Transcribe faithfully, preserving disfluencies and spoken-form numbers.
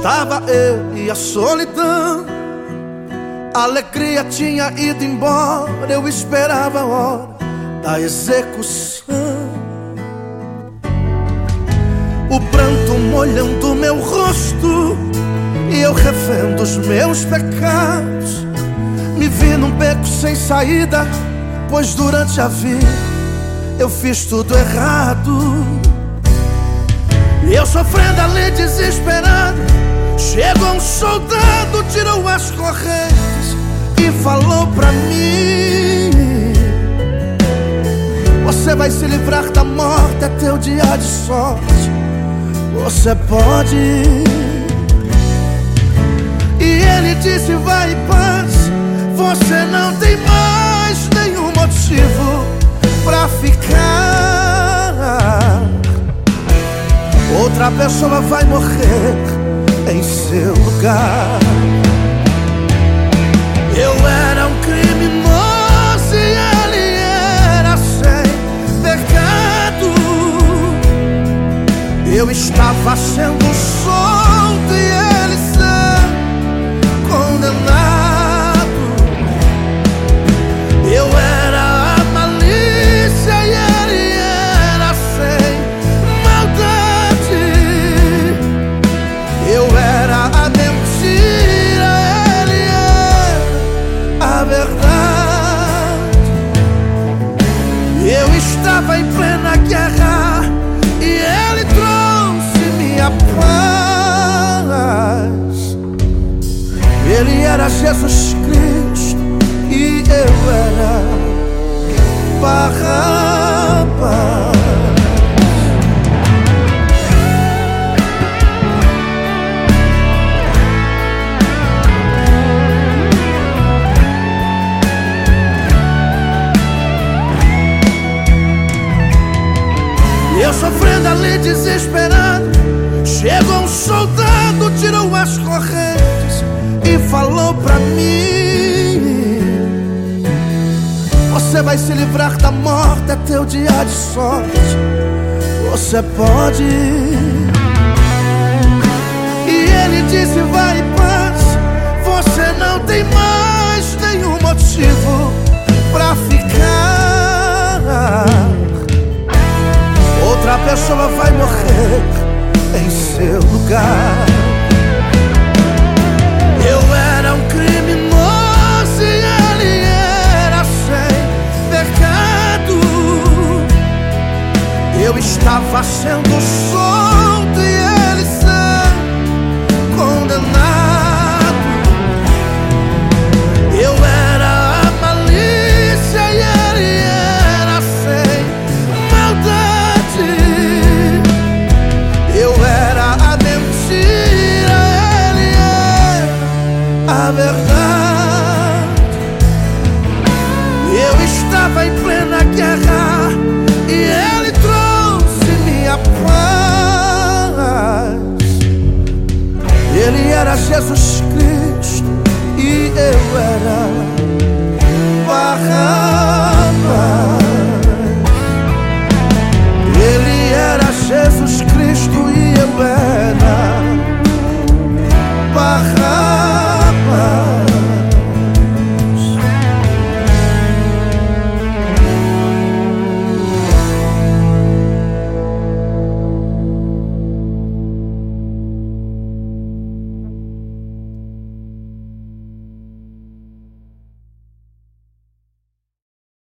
Estava eu e a solidão, a alegria tinha ido embora. Eu esperava a hora da execução, o pranto molhando meu rosto e eu revendo os meus pecados. Me vi num beco sem saída, pois durante a vida eu fiz tudo errado. E eu sofrendo ali desesperado, chegou um soldado, tirou as correntes e falou pra mim: você vai se livrar da morte, é teu dia de sorte, você pode. E ele disse: vai em paz, você não tem mais nenhum motivo pra ficar. Outra pessoa vai morrer em seu lugar. Eu era um criminoso e ele era sem pecado. Eu estava sendo solto e ele sendo condenado. Eu era a malícia e ele era sem maldade. Eu era a mentira, ele era a verdade. Eu estava em plena guerra e ele trouxe-me a paz. Ele era Jesus Cristo e eu era Barrabás. Eu sofrendo ali desesperado, chegou um soldado, tirou as correntes e falou pra mim: você vai se livrar da morte, é teu dia de sorte, você pode. E ele disse: vai em paz, você não tem mais nenhum motivo pra ficar. Outra pessoa vai morrer em seu lugar. Eu era um criminoso e ele era sem pecado. Eu estava sendo solto e ele sendo condenado. Eu era a malícia e ele era sem maldade. Eu era a mentira, ele era a verdade. Eu estava em plena guerra e ele trouxe-me a paz. Ele era Jesus Cristo e eu era